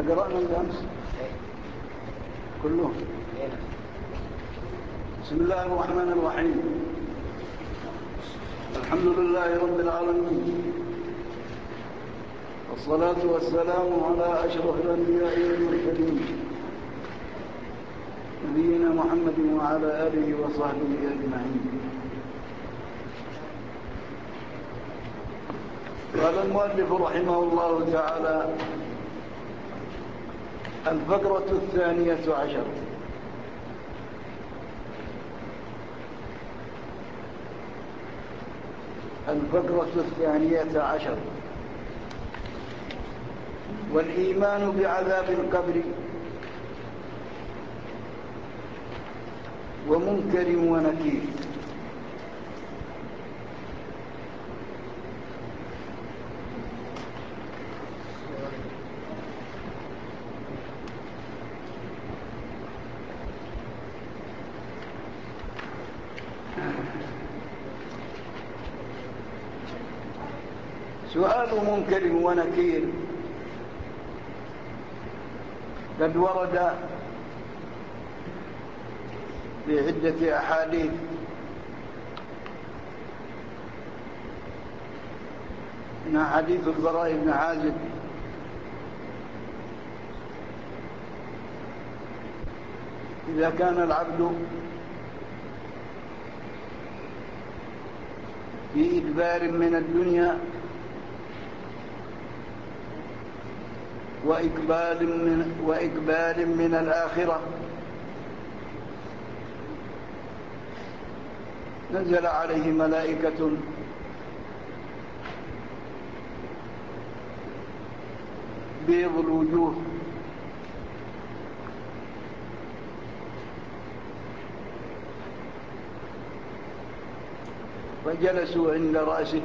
قرأنا بالأمس كلهم. بسم الله الرحمن الرحيم. الحمد لله رب العالمين، والصلاة والسلام على أشرف الأنبياء والمرسلين نبينا محمد وعلى آله وصحبه أجمعين. قال المؤلف رحمه الله تعالى: الفقرة 12. الفقرة 12: والإيمان بعذاب القبر ومنكر ونكير. سؤال منكر ونكير قد ورد في عدة أحاديث من حديث البراء بن عازب إذا كان العبد في إدبار من الدنيا وإقبال من الآخرة نزل عليه ملائكة بيض الوجوه فجلسوا عند رأسه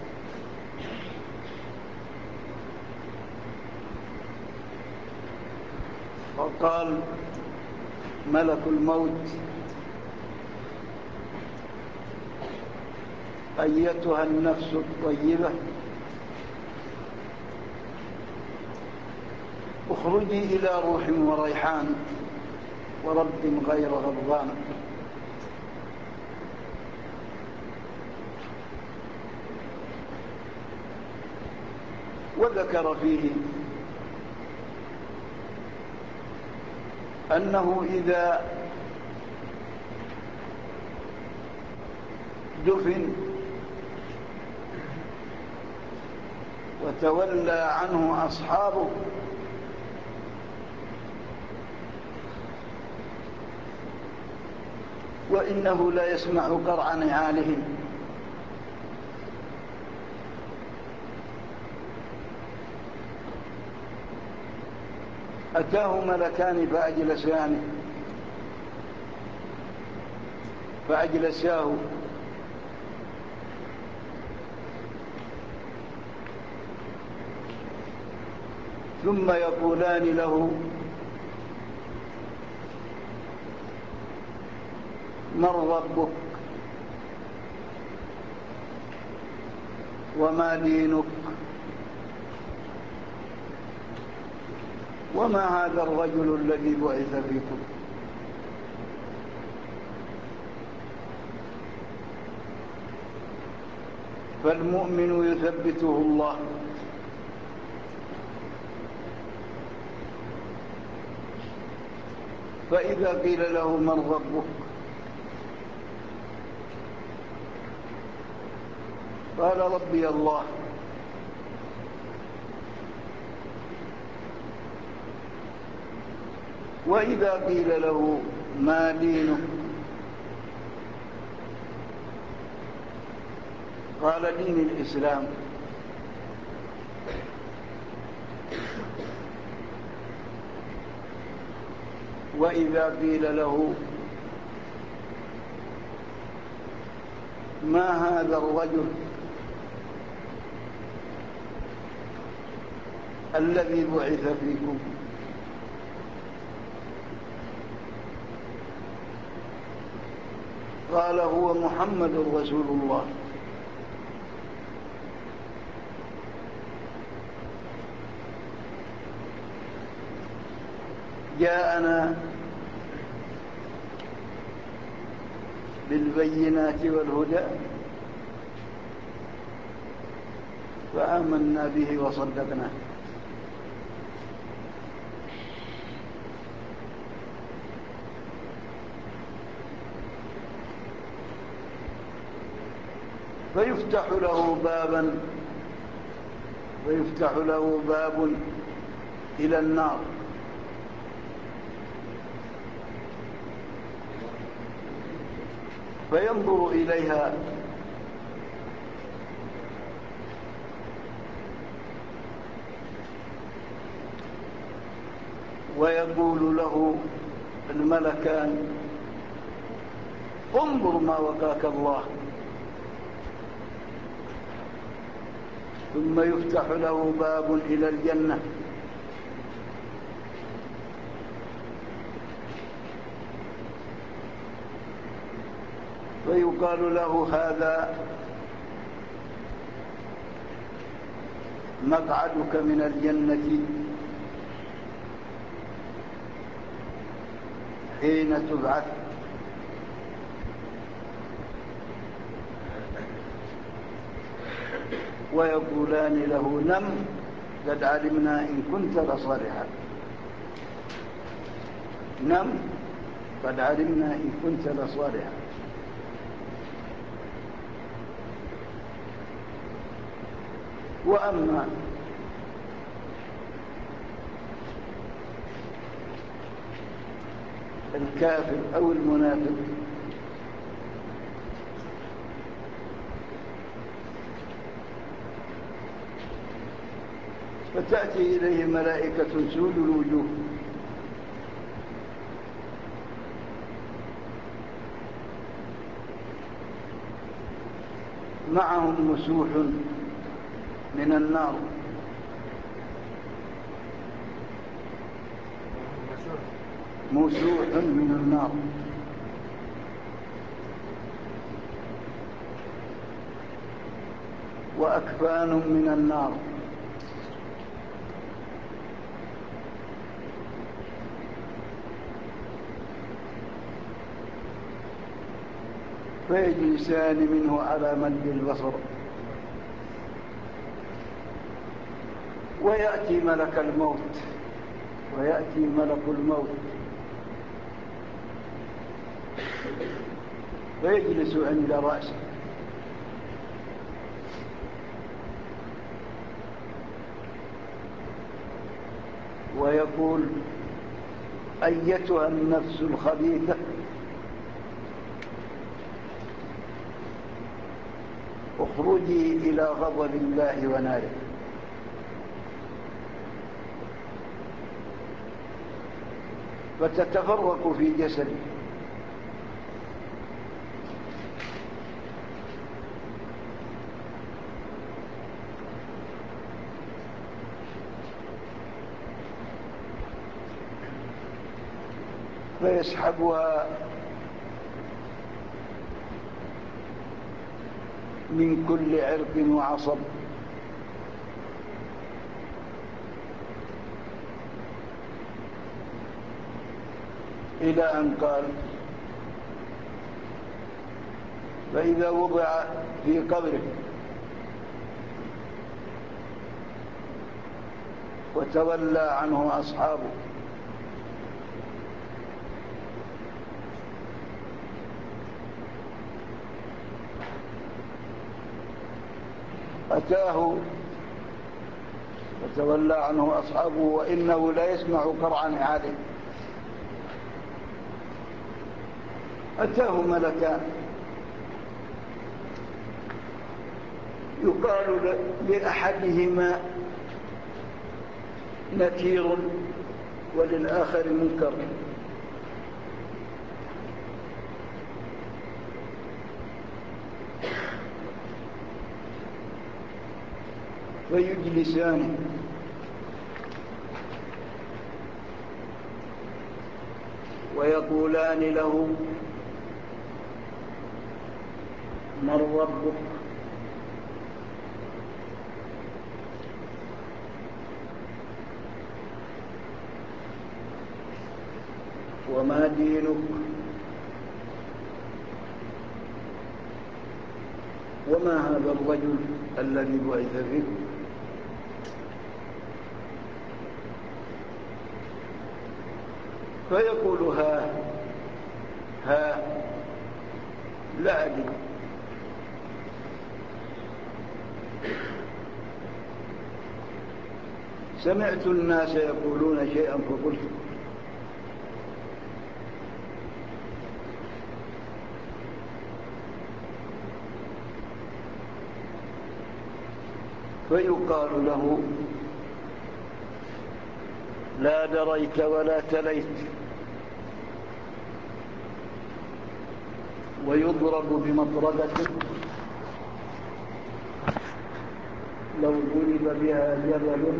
فقال ملك الموت: أيتها النفس الطيبة، اخرجي إلى روح وريحان ورب غير غضبان. وذكر فيه أنه إذا دفن وتولى عنه أصحابه وإنه لا يسمع قرع نعالهم، أتاه ملكان فأجلساه ثم يقولان له: من ربك وما دينك وما هذا الرجل الذي بعث فيكم؟ فالمؤمن يثبته الله فإذا قيل له من ربك قال ربي الله، وإذا قيل له ما دينك قال دين الإسلام. وإذا قيل له ما هذا الرجل الذي بعث فيكم قال هو محمد رسول الله. جاءنا بالبينات والهدى فآمنا به وصدقناه. فيفتح له باب إلى النار، فينظر إليها ويقول له الملكان: انظر ما وقاك الله. ثم يفتح له باب إلى الجنة، فيقال له: هذا مقعدك من الجنة حين تبعث. ويقولان له: نم، قد علمنا إن كنت لصالحا. نم، قد علمنا إن كنت لصالحا. وأما الكافر أو المنافق فتأتي إليه ملائكة سود الوجوه معهم مسوح من النار، مسوح من النار، وأكفان من النار، فيجلسان منه على مد البصر. ويأتي ملك الموت فيجلس عند رأسه، ويقول: أيتها النفس الخبيثة، اخرجي إلى غضب الله وناره. فتتفرق في جسده، فيسحبها من كل عرق وعصب، إلى أن قال: فإذا وضع في قبره وتولى عنه أصحابه أتاه وتولى عنه أصحابه وإنه لا يسمع قرع نعاله. أتاه ملكان، يقال لأحدهما نكير وللآخر منكر، فيجلسان ويقولان له: من ربك؟ وما دينك وما هذا الرجل الذي بعث فيكم؟ فيقول ها لا أدري. سمعت الناس يقولون شيئا فقلت. فيقال له لا دريت ولا تليت، ويضرب بمطرقة لو ضرب بها جبل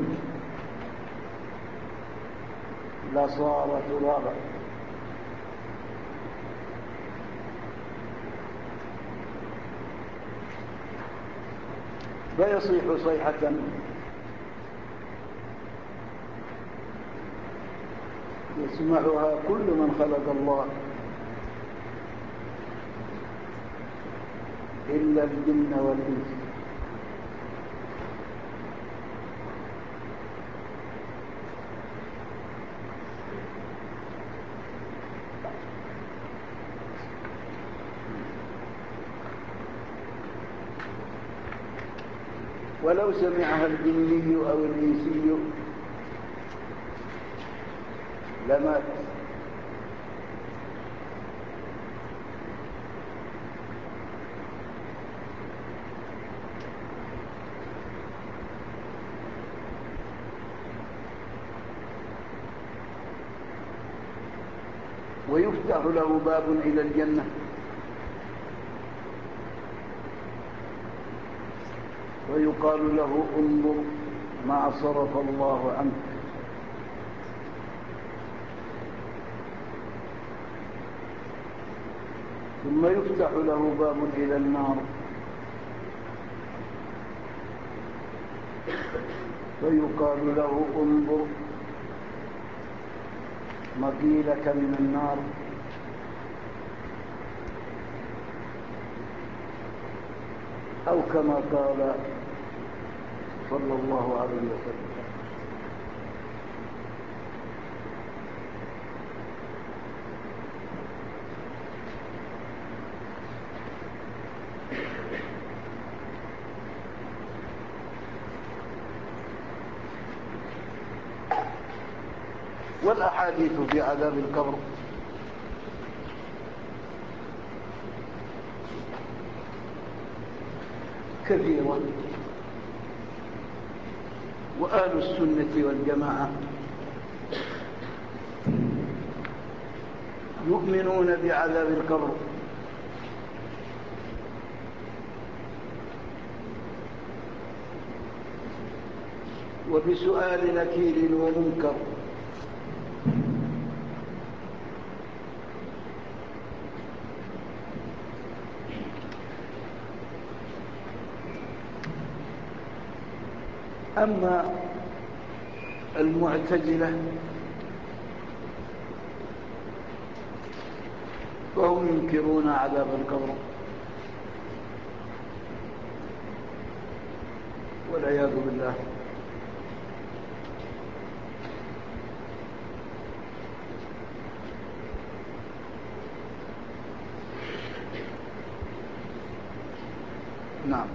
لصار ترابا. فيصيح صيحة يسمعها كل من خلق الله إلا الجن والإنس. ولو سمعها الجني أو الإنسي لمات. ويفتح له باب إلى الجنة ويقال له انظر ما صرف الله عنك. ثم يفتح له باب إلى النار فيقال له انظر مقيلك من النار. أو كما قال صلى الله عليه وسلم. والأحاديث في عذاب القبر كثيرة، وأهل السنة والجماعة يؤمنون بعذاب القبر وبسؤال نكير ومنكر، أما المعتزلة فهم ينكرون عذاب القبر والعياذ بالله. نعم.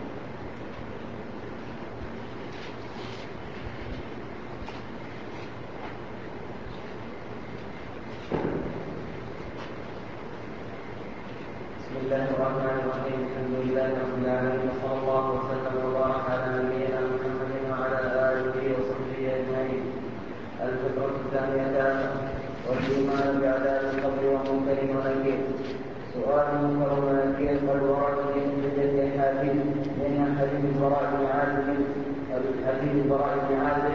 بسم الله الرحمن الرحيم. الحمد لله رب العالمين، وصلى الله وسلم وبارك على نبينا محمد وعلى آله وصحبه أجمعين. الفكرة الثانية والإيمان بعذاب القبر ومنكر ونكير. سؤال منكر ونكير قد ورد في حجة حاكم من حديث البراء بن عازب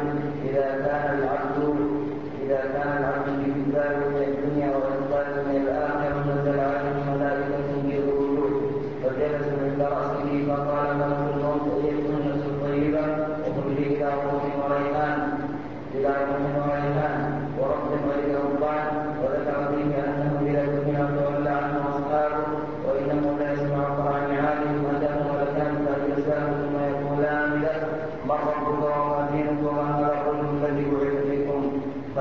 إذا كان العبد في كتاب من الدنيا وإقبال من الآخرة نزل عليه ملائكة تنكر الوجوه فجلس عند رأسه فقال ملك الموت أيتها النفس الطيبة اخرجي إلى روح وريحان ورب غير ربان. وذكر فيه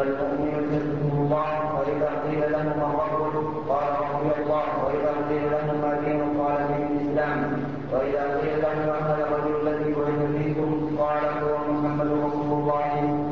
فالمؤمن يجده الله. وإذا قيل له من ربك قال ربي الله. وإذا قيل له ما دينك قال دين الإسلام. وإذا قيل له ما هذا الرجل الذي بعث فيكم قال هو محمد رسول الله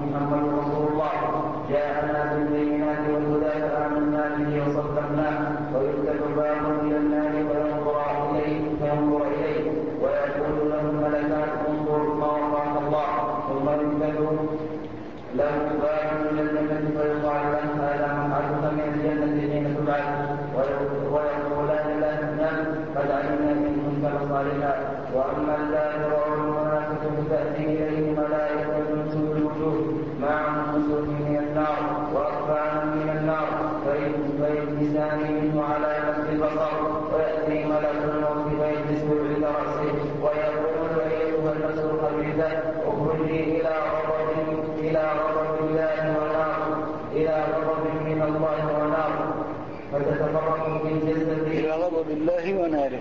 جاءنا بالبينات والهدى فآمنا به وصدقناه. ويفتح باب إلى النار فينظر إليه ويقول له الملكان انظر ما وفاك الله. ثم يفتح له باب من الجنة فيقال له هذا مقعدك من الجنة حين تبعث. ويقولان له نعم قد علمنا إن كنت لصالحا. وأما الكافر والمنافق تأتي إليه ملائكة سود الوجوه معهم مسوح من النار وأكفان من النار فيجلسان منه على نفس البصر. ويأتي ملك الموت فيجلسه عند رأسه ويقول أيها النفس الخبيثة اخرجي إلى غضب من الله ونار فتتفرق في جسده إلى غضب الله وناره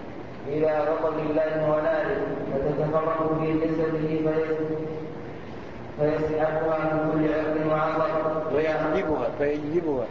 فتتفرق في جسده فيسحبها من كل عقل وعصر فيجذبها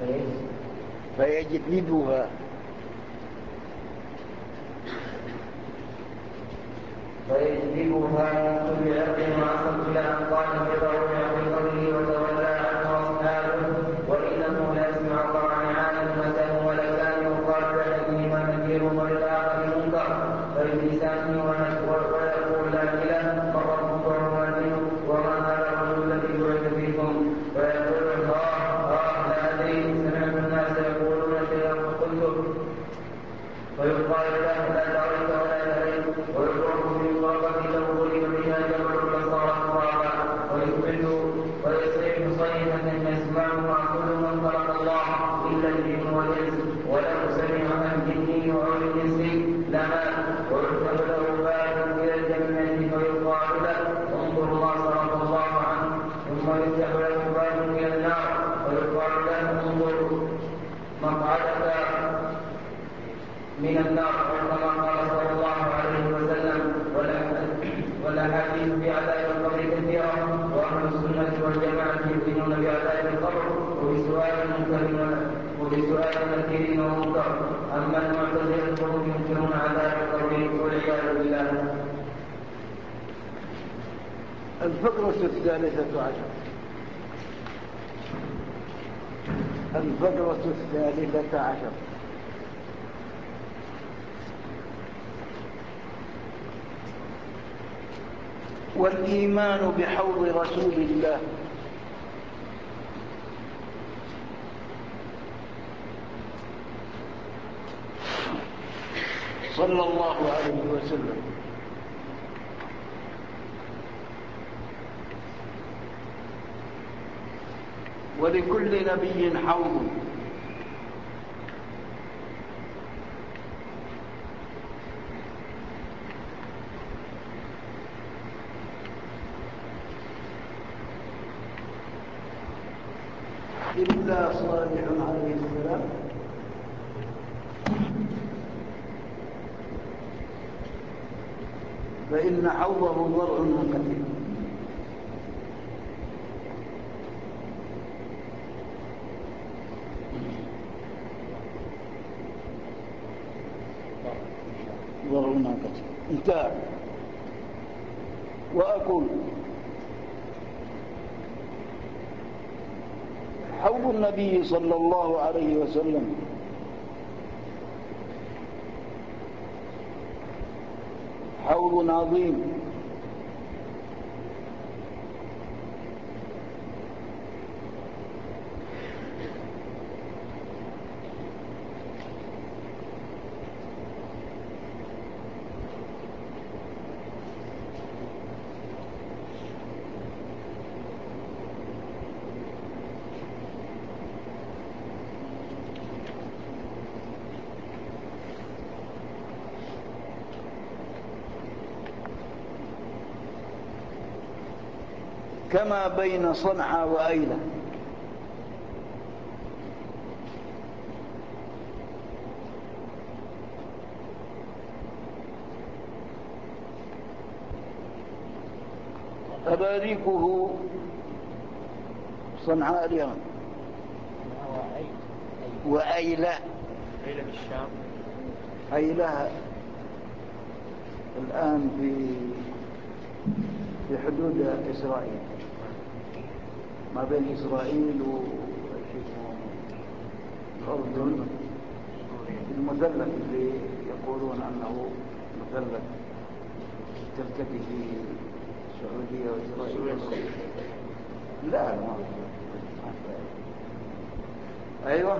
من كل عقل وعصر إلى أن قال بضرورة قوله وتولى عنه أصحابه وإنه لا يسمع طرعان متى ولكان يقال لأحدهما نكير وللآخر منكر فيجلسان ويقولان له من ربك وما دينك وما هذا الرجل الذي بعث فيكم. فيقول لا أدري سمعت الناس يقولون شيئا فقلته. ويقال له لا تعرف ولا تريد ويضرب في الغرفة له ضرب بها جبل فصارت ترابا ويصيح صيحة يسمعها كل من خلق الله إلا الجن والإنس ولو سمع عن الجن أو الإنس لما. ويكتب له باب إلى الجنة فيقال له انظر ما صرف الله عنه. ثم يكتب له باب إلى النار ويقال له انظر مقعدك من النار. كما قال صلى الله عليه وسلم. والأحاديث في عذاب القبر كثيرة وأهل السنة والجماعة يؤمنون بعذاب القبر وبسؤال نكير ومنكر. أما المعتزلة فهم ينكرون عذاب القبر والعياذ بالله. الفقرة الثالثة عشر والإيمان بحوض رسول الله صلى الله عليه وسلم ولكل نبي حوض إلا صالح عليه السلام فإن حوضه ضرع منقطع. ضرع منقطع انتهى. وأقول حوض النبي صلى الله عليه وسلم حوض عظيم كما بين صنعاء وأيلة. أباريكه صنعاء اليمن. وأيلة بالشام. أيلة الآن في حدود إسرائيل، ما بين إسرائيل والأردن، المثلث اللي يقولون أنه مثلث تلتقي فيه السعودية وإسرائيل. لا ما أيوة.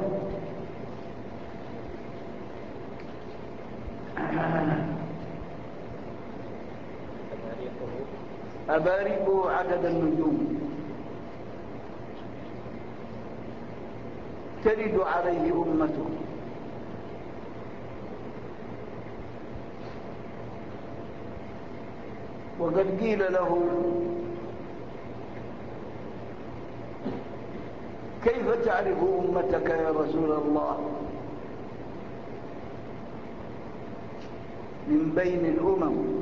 أباريق عدد النجوم ترد عليه أمته، وقد قيل له كيف تعرف أمتك يا رسول الله من بين الأمم؟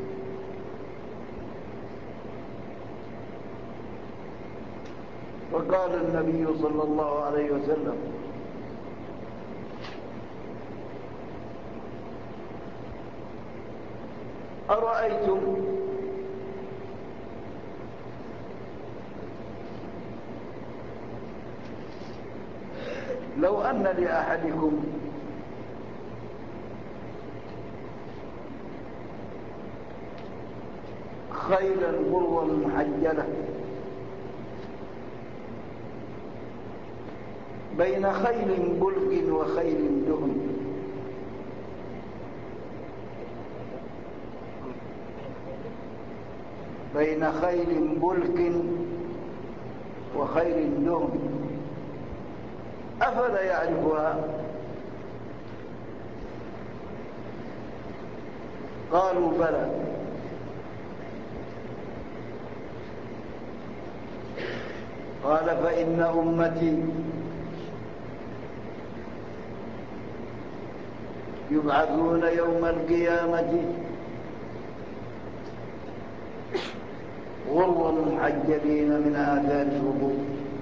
فقال النبي صلى الله عليه وسلم أرأيتم لو أن لأحدكم خيلا غروا محجلة بين خيل بلق وخيل دهم، بين خيل بلق وخيل دهم، أفلا يعرفها؟ قالوا بلى. قال فإن أمتي يبعثون يوم القيامة غروا محجلين من آثار الوضوء.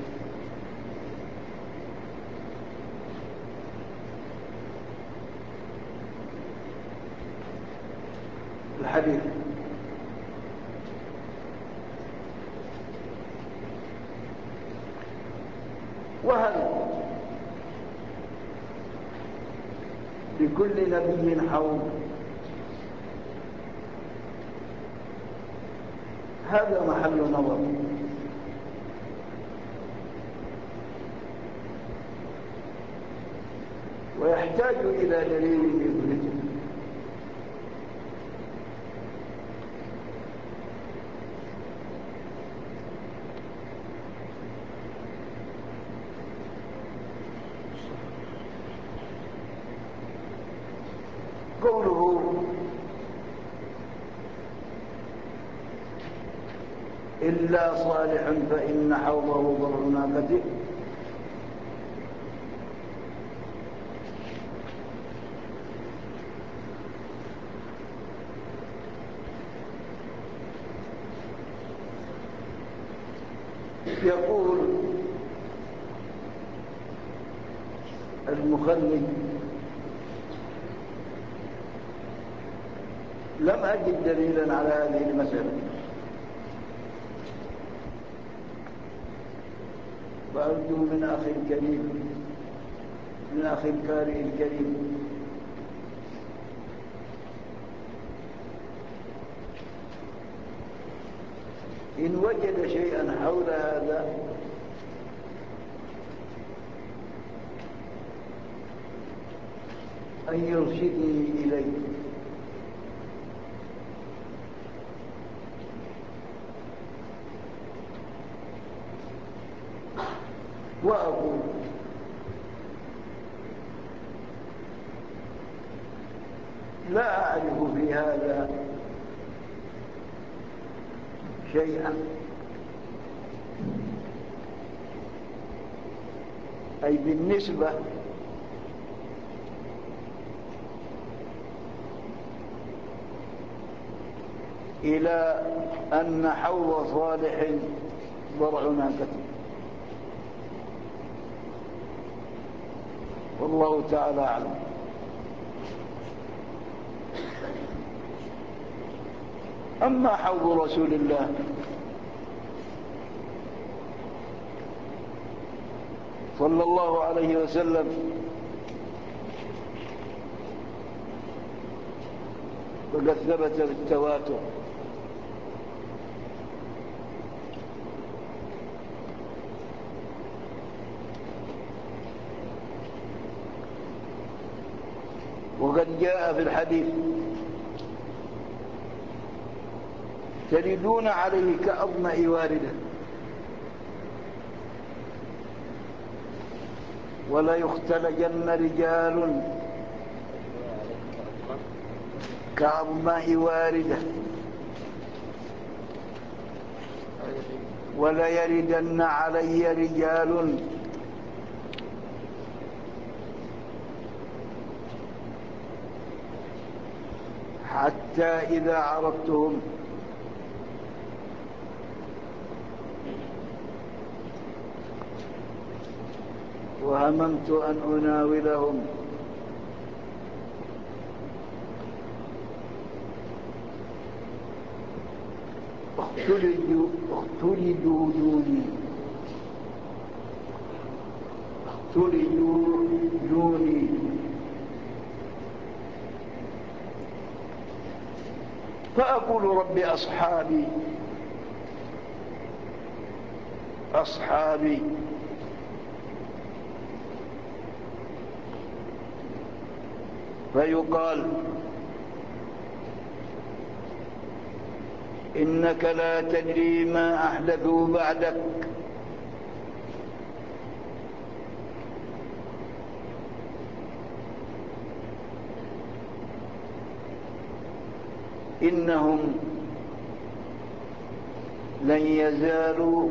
الحديث وهل لكل نبي حوض؟ هذا محل نظر، ويحتاج إلى دليل يثبته. قوله إلا صالح فإن حوضه ضرع ناقته، يقول المخلد لم أجد دليلا على هذه المسألة، وأرجو من أخي الكريم، من أخي القارئ الكريم، إن وجد شيئا حول هذا أن يرشدني إليه. وأقول لا أعرف في هذا شيئا، أي بالنسبة إلى أن حوض صالح ضرع ناقته. والله تعالى أعلم. أما حوض رسول الله صلى الله عليه وسلم وقد ثبت بالتواتر وقد جاء في الحديث تردون عليه كأظمأ واردة ولا يختلجن رجال كأظمأ واردة ولا يردن علي رجال حتى إذا عرفتهم وهممت أن أناولهم اختلجوا دوني فأقول رب أصحابي فيقال إنك لا تدري ما أحدثوا بعدك إنهم لن يزالوا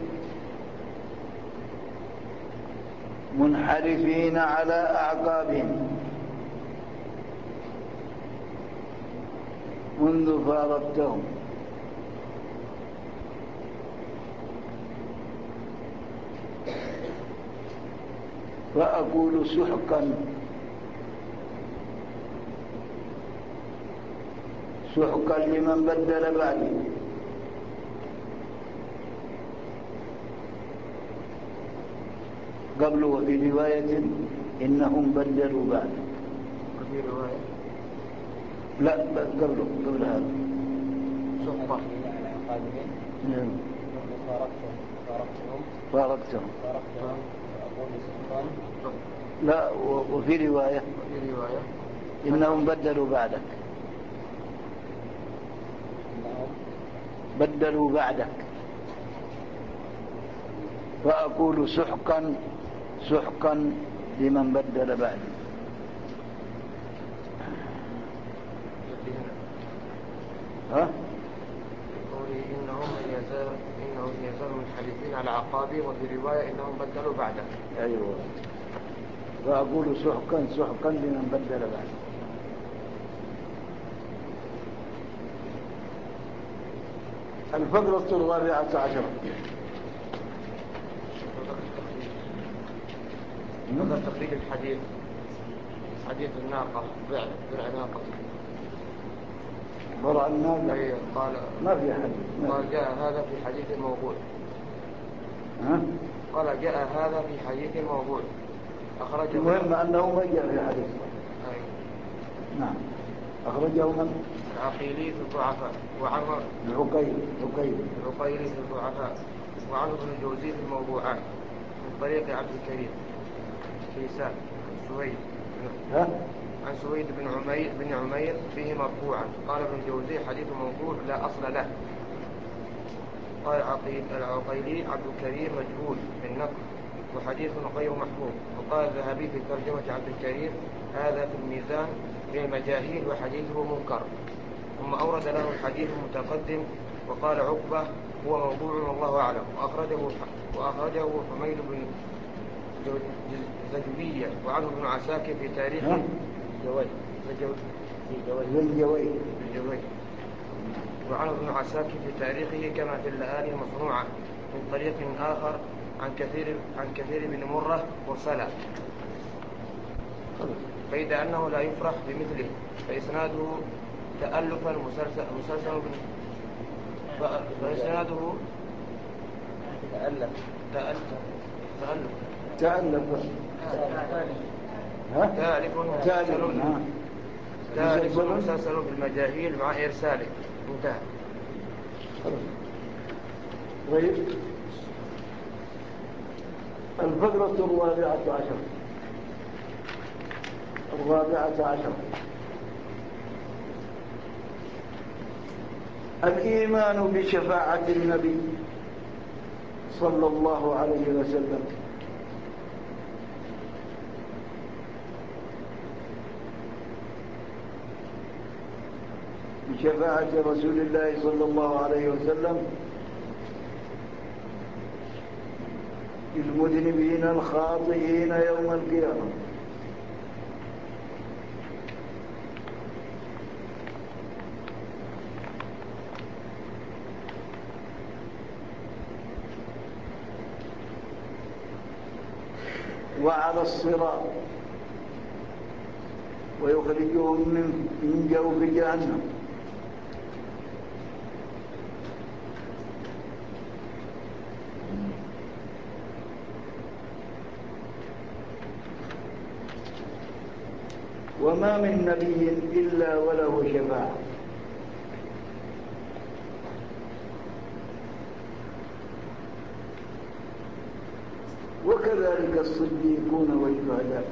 منحرفين على أعقابهم منذ فارقتهم فأقول سحقا لمن بدل بعدي قبل وفي رواية إنهم بدلوا بعد وفي رواية لا قبل هذا سحقا على عقابهم فارقتهم فأقول سحقا لا وفي رواية إنهم بدلوا بعدك بدلوا بعدك فأقول سحقا لمن بدل بعدي قولي إنهم يزالوا منحرفين على عقابهم وفي رواية إنهم بدلوا بعدك. أيوة فأقول سحقا لمن بدل بعدي. الفقرة 14 هذا تخريج الحديث حديث الناقة بيع ناقة برع الناقة. أيه قال ما في حديث قال جاء هذا في حديث موضوع. قال جاء هذا في حديث موضوع أخرجه المهم أنه ما جاء في حديث. أيه نعم أخرجه من العقيلي في الضعفاء وعنه العقيلي في الضعفاء وعنه ابن الجوزي في الموضوعات من طريق عبد الكريم كيسان عن سويد بن عمير فيه مرفوعا قال ابن الجوزي حديث موضوع لا أصل له. قال العقيلي عبد الكريم مجهول بالنقل وحديث غير محفوظ. وقال الذهبي في ترجمة عبد الكريم هذا في الميزان من المجاهيل وحديثه منكر. ثم أورد له الحديث المتقدم وقال عقبة هو موضوع والله أعلم. وأخرجه حميد بن زجوية وعنه ابن عساكر في تاريخه وعنه ابن عساكر في تاريخه كما في اللآلي المصنوعة من طريق آخر عن كثير بن مرة مرسلا. بيد أنه لا يفرح بمثله، فإسناده تألفا مسلسل فإسناده تألف مسلسل بالمجاهيل مع إرساله. انتهى. طيب، الفقرة 14 الإيمان بشفاعة النبي صلى الله عليه وسلم. بشفاعة رسول الله صلى الله عليه وسلم للمذنبين الخاطئين يوم القيامة. وعلى الصراط، ويخرجهم من جوف جهنم. وما من نبي إلا وله شفاعة، وكذلك الصديقون والشهداء.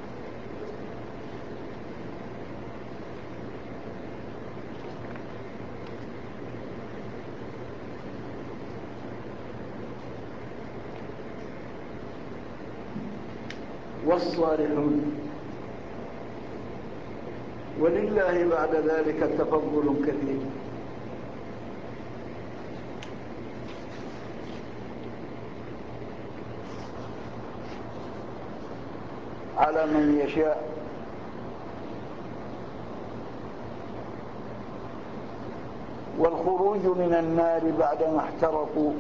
والصالحون. ولله بعد ذلك تفضل كثير. على من يشاء. والخروج من النار بعدما احترقوا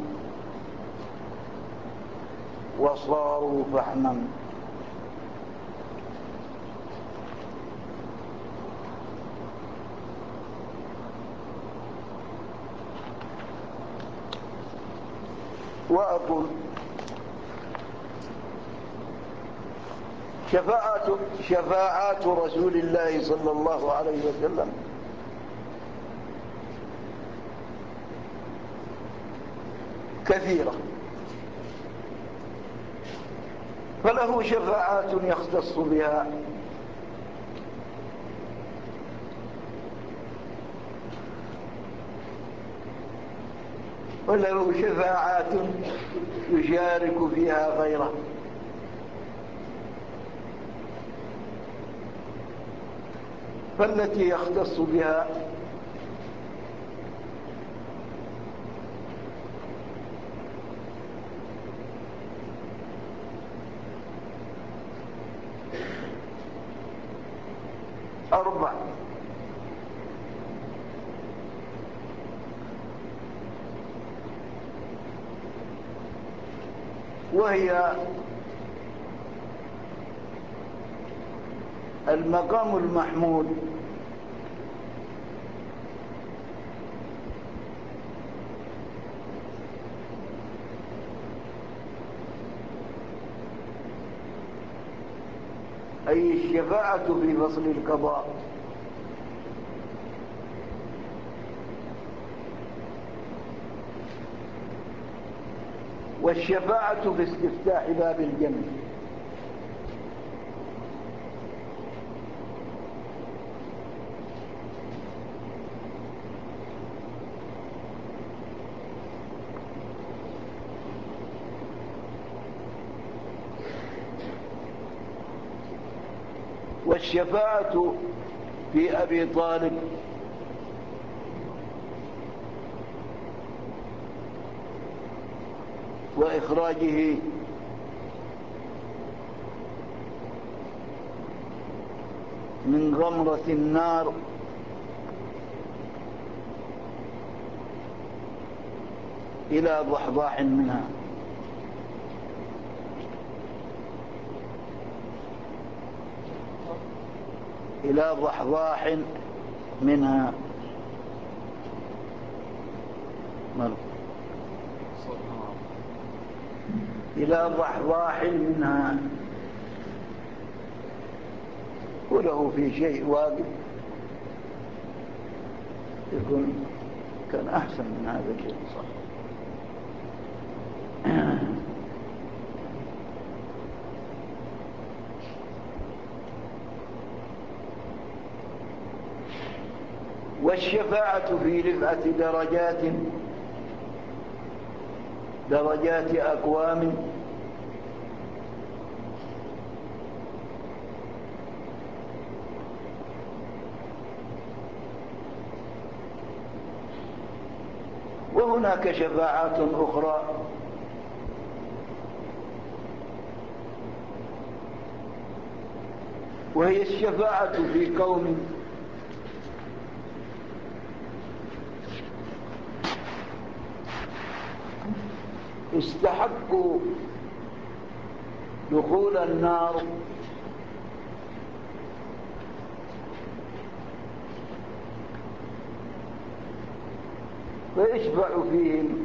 وصاروا فحما. وأقول شفاعات رسول الله صلى الله عليه وسلم كثيرة، فله شفاعات يختص بها، وله شفاعات يشارك فيها غيره. فالتي يختص بها أربع: وهي المقام المحمود، أي الشفاعة في فصل القضاء، والشفاعة في استفتاح باب الجنة، والشفاعة في أبي طالب، وإخراجه من غمرة النار إلى ضحضاح منها. إلى ضحضاح منها. إلى ضحضاح منها، وله في شيء واقف يكون كان أحسن من هذا الشيء صح. والشفاعة في رفعة درجات أقوام وهناك شفاعات أخرى وهي الشفاعة في قوم استحقوا دخول النار فيشفع فيهم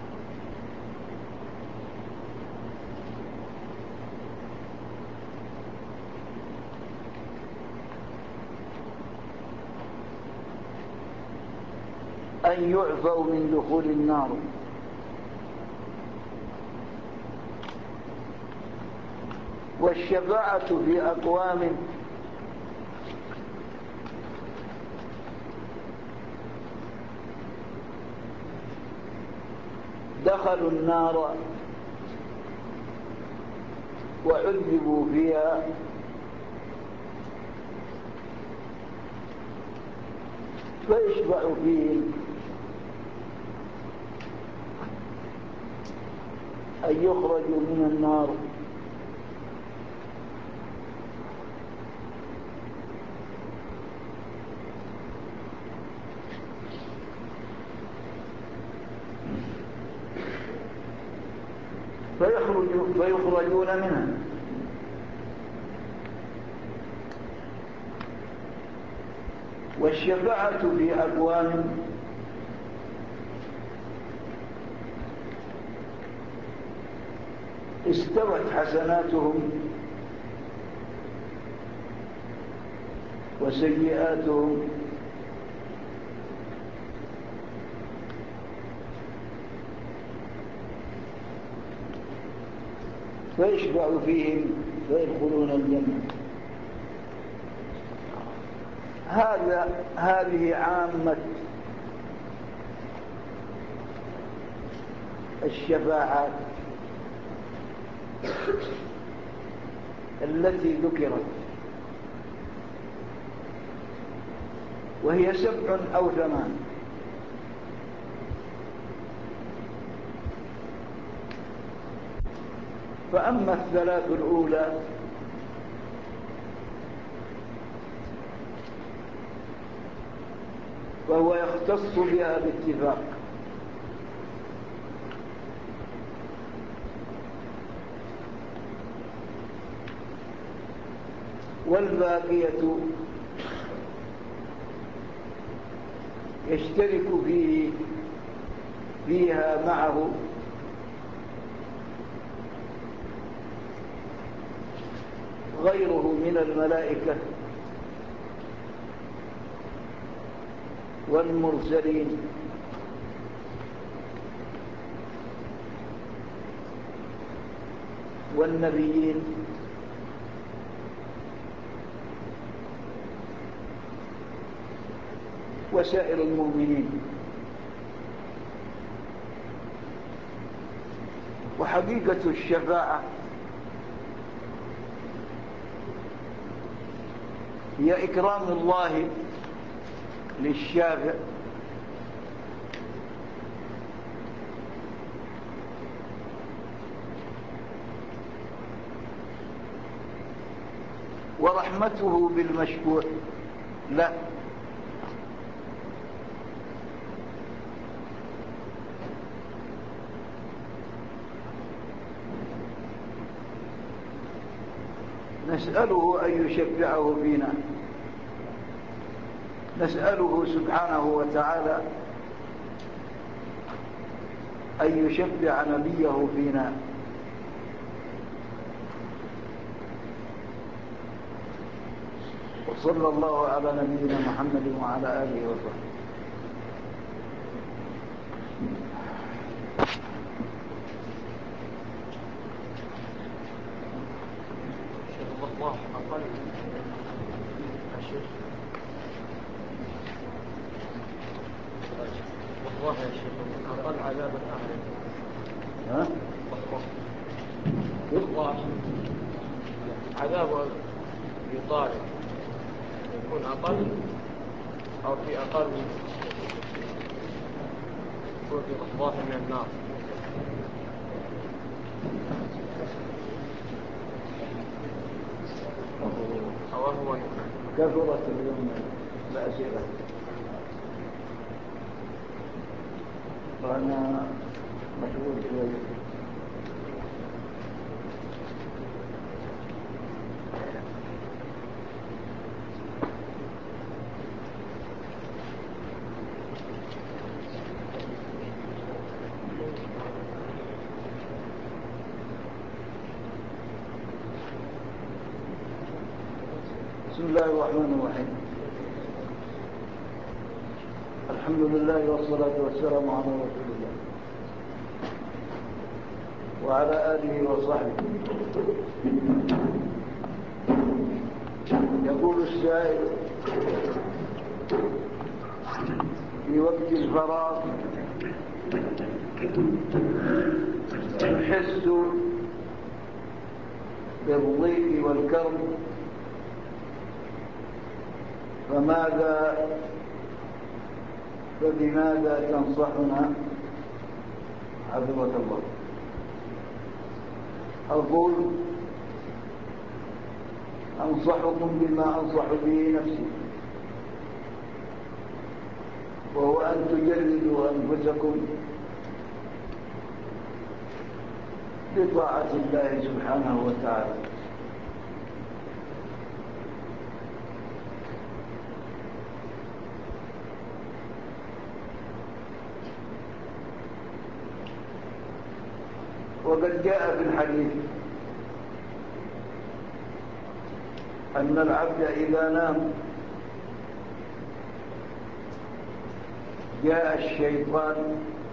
أن يعفوا من دخول النار. والشفاعة في أقوام دخلوا النار وعذبوا فيها فيشفع فيهم أن يخرجوا من النار فيخرجون منها. والشفاعة في أقوام استوت حسناتهم وسيئاتهم فيشفع فيهم فيدخلون الجنة. هذه عامة الشفاعات التي ذكرت، وهي 7 أو 8. فأما الثلاث الأولى فهو يختص بها باتفاق، والباقية يشترك فيها معه غيره من الملائكة والمرسلين والنبيين وسائر المؤمنين. وحقيقة الشفاعة هي إكرام الله للشافع ورحمته بالمشفوع له، نسأله أن يشفعه فينا. نسأله سبحانه وتعالى أن يشفع نبيه فينا. وصلى الله على نبينا محمد وعلى آله وصحبه. الله أقل الشيخ والله يا شيخ أقل عذاب الأهل. ها؟ والله عذاب يطالب يكون أقل أو في أقل يكون في ضحضاح من النار. أو كثرت اليوم الأسئلة وأنا مشغول شوية. بسم الله الرحمن الرحيم. الحمد لله والصلاة والسلام على رسول الله وعلى آله وصحبه. يقول السائل: في وقت الفراغ يحس بالضيق والكرب، فبماذا تنصحنا حفظك الله؟ أقول: أنصحكم بما أنصح به نفسي، وهو أن تجردوا أنفسكم لطاعة الله سبحانه وتعالى. وقد جاء في الحديث أن العبد إذا نام جاء الشيطان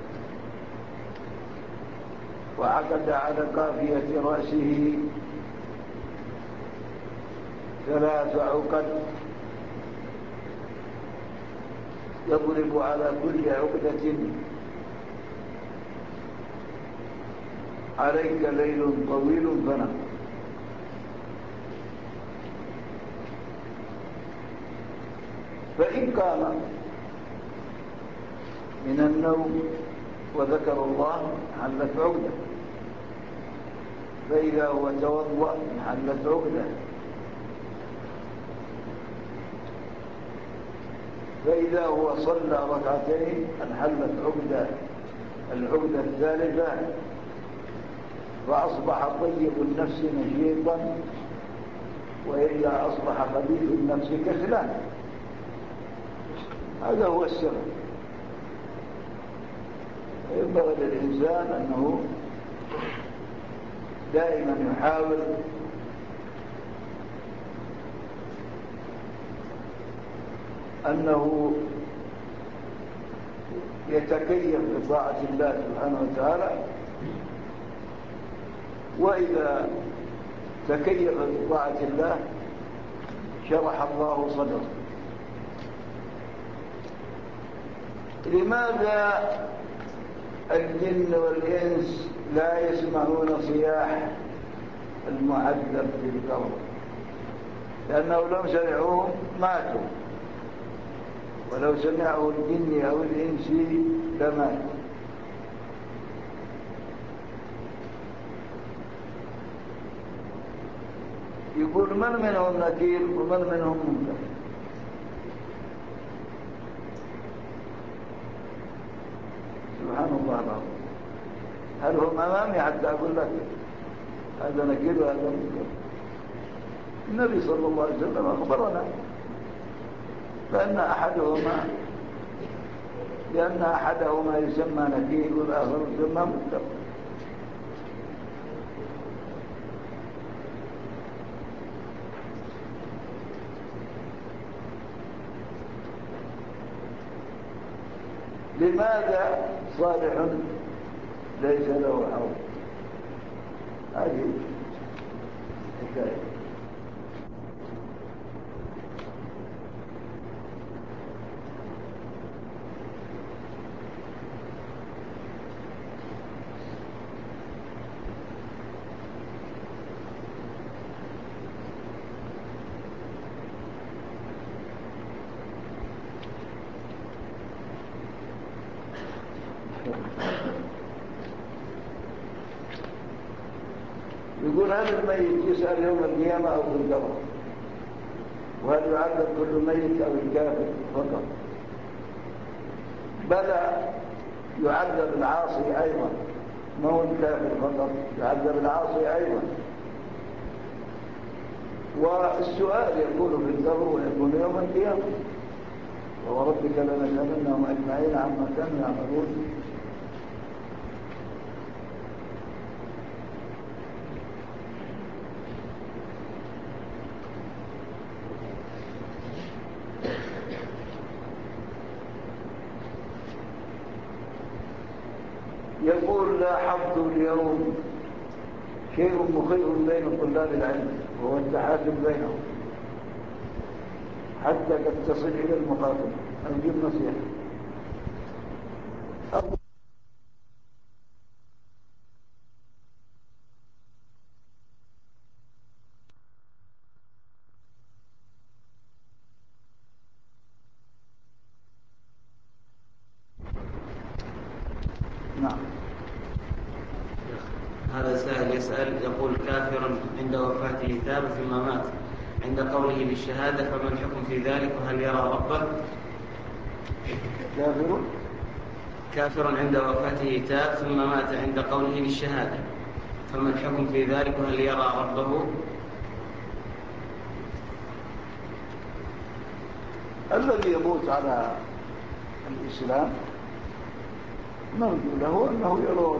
وعقد على قافية رأسه 3 عقد يضرب على كل عقدة: عليك ليل طويل فنم. فإن قام من النوم وذكر الله حلت عقدة، فإذا هو توضأ حلت عقدة، فإذا هو صلى ركعتين انحلت العقدة الثالثة، فأصبح طيب النفس نشيطا، وإلا أصبح خبيث النفس كسلان. هذا هو السر. ينبغي للإنسان أنه دائما يحاول أنه يتكيف بطاعة الله سبحانه وتعالى، وإذا تكيف بطاعة الله شرح الله صدره. لماذا الجن والإنس لا يسمعون صياح المعذب في القبر؟ لأنه لو سمعوهم ماتوا، ولو سمعه الجن أو الإنس لمات. يقول: من منهم نكير ومن منهم منكر؟ سبحان الله العظيم. هل هم أمامي حتى أقول لك هذا نكير وهذا منكر؟ النبي صلى الله عليه وسلم أخبرنا لأن أحدهما يسمى نكير والآخر يسمى متق. لماذا صالح ليس له حول؟ هذه حكاية. يقول هل الميت يسأل يوم القيامة أو في القبر؟ وهل يعذب كل ميت أو الكافر فقط؟ بلى، يعذب العاصي أيضا، ما هو الكافر فقط، يعذب العاصي أيضا. والسؤال يكون في القبر ويكون يوم القيامة. ووربك لنسألنهم أجمعين عما كانوا يعملون. يقول لاحظت اليوم شيء مخيف بين طلاب العلم وهو التحاسب بينهم حتى قد تصل إلى المقاتلة. أرجو النصيحة. نعم. هذا سائل يسأل يقول كافر عند وفاته تاب ثم مات عند قوله بالشهادة، فما الحكم في ذلك وهل يرى ربه؟ كافر عند وفاته تاب ثم مات عند قوله بالشهادة، فما الحكم في ذلك وهل يرى ربه؟ الذي يموت على الإسلام نرجو له أنه يرى ربه.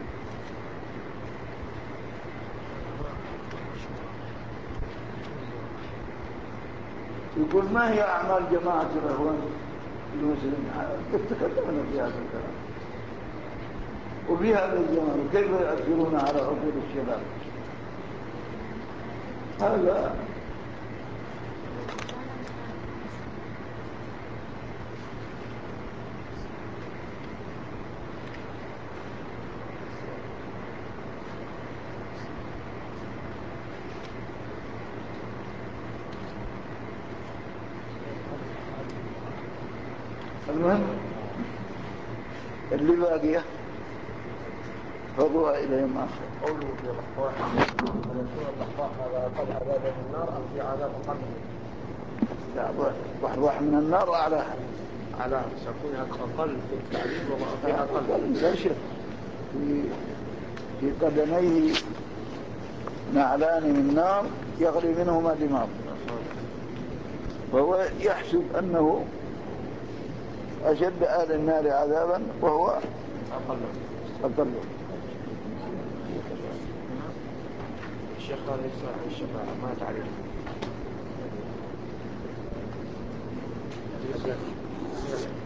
يقول ما هي أعمال جماعة الأخوان المسلمين؟ قد تكلمنا في هذا الكلام وفي هذا الزمان، وكيف يؤثرون على عقول الشباب. هذا المهم اللي باقيه فضوها إليهم آخر. قوله في الضحاك هل يكون الضحاك هذا أقل عذابا من النار أم في عذاب أقل؟ لا، ضحضاح من النار أعلاها. أعلاها سيكون أقل في التعليم وفي أقل منتشر في قدميه نعلان من نار يغلي منهما دماغ، وهو يحسب أنه أشد أهل النار عذابا وهو أقل. الشيخ قال يسمع عن الشفاعة ما تعرف.